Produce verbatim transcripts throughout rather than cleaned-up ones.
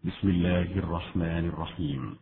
بسم الله الرحمن الرحيم.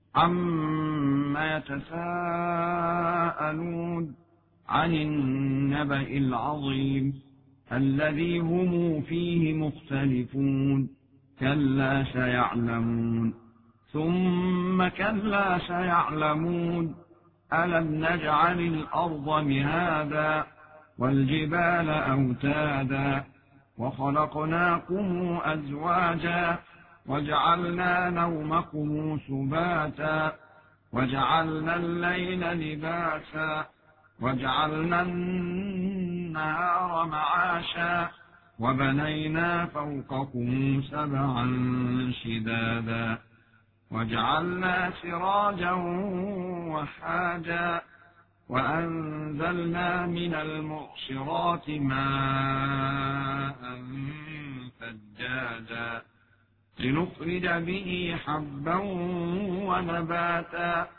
عما يتساءلون عن النبأ العظيم الذي هم فيه مختلفون كلا سيعلمون ثم كلا سيعلمون ألم نجعل الأرض مهادا والجبال أوتادا وخلقناكم أزواجا وجعلنا نومكم سباتا وجعلنا الليل لباسا وجعلنا النهار معاشا وبنينا فوقكم سبعا شدادا وجعلنا سراجا وحاجا وأنزلنا من المعصرات ماء ثجاجا لنخرج به حبا ونباتا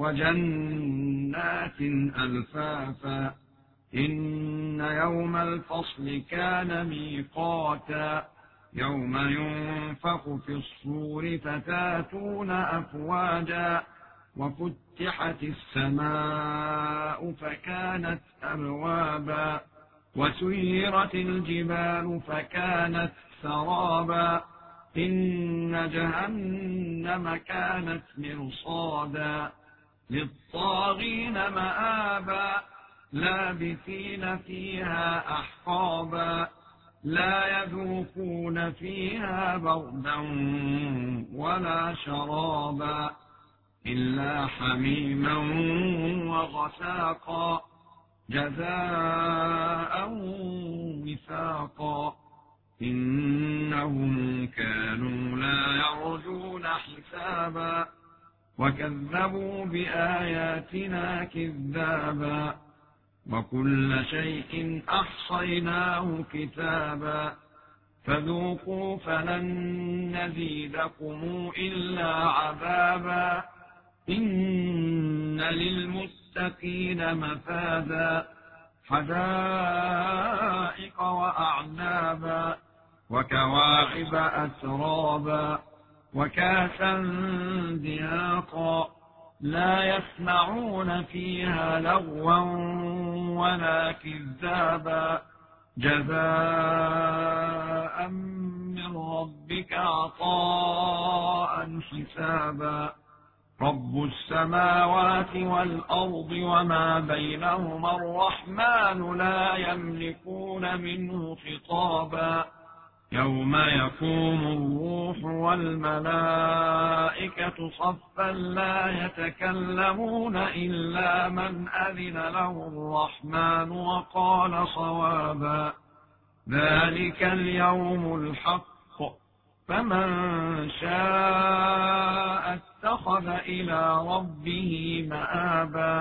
وجنات ألفافا إن يوم الفصل كان ميقاتا يوم ينفخ في الصور فتاتون أفواجا وفتحت السماء فكانت أبوابا وسيرت الجبال فكانت سرابا إن جهنم كانت مرصادا للطاغين مآبا لابثين فيها أحقابا لا يذوقون فيها بردا ولا شرابا إلا حميما وغساقا جزاء وفاقا إنهم كانوا لا يرجون حسابا وكذبوا بآياتنا كذابا وكل شيء أحصيناه كتابا فذوقوا فلن نزيدكم إلا عذابا إن للمتقين مفازا حدائق وأعنابا وكواعب أترابا وكاسا دهاقا لا يسمعون فيها لغوا ولا كذابا جزاء من ربك عطاء حسابا رب السماوات والأرض وما بينهما الرحمن لا يملكون منه خطابا يوم يقوم الروح والملائكة صفا لا يتكلمون إلا من أذن له الرحمن وقال صوابا ذلك اليوم الحق فمن شاء اتخذ إلى ربه مآبا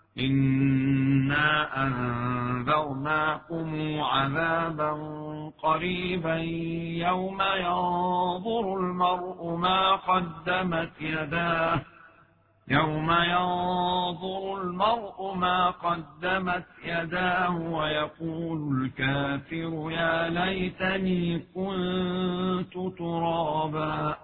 إنا أنذرناكم عذابا قريبا يوم ينظر المرء ما قدمت يداه يوم ينظر المرء ما قدمت يداه ويقول الكافر يا ليتني كنت ترابا.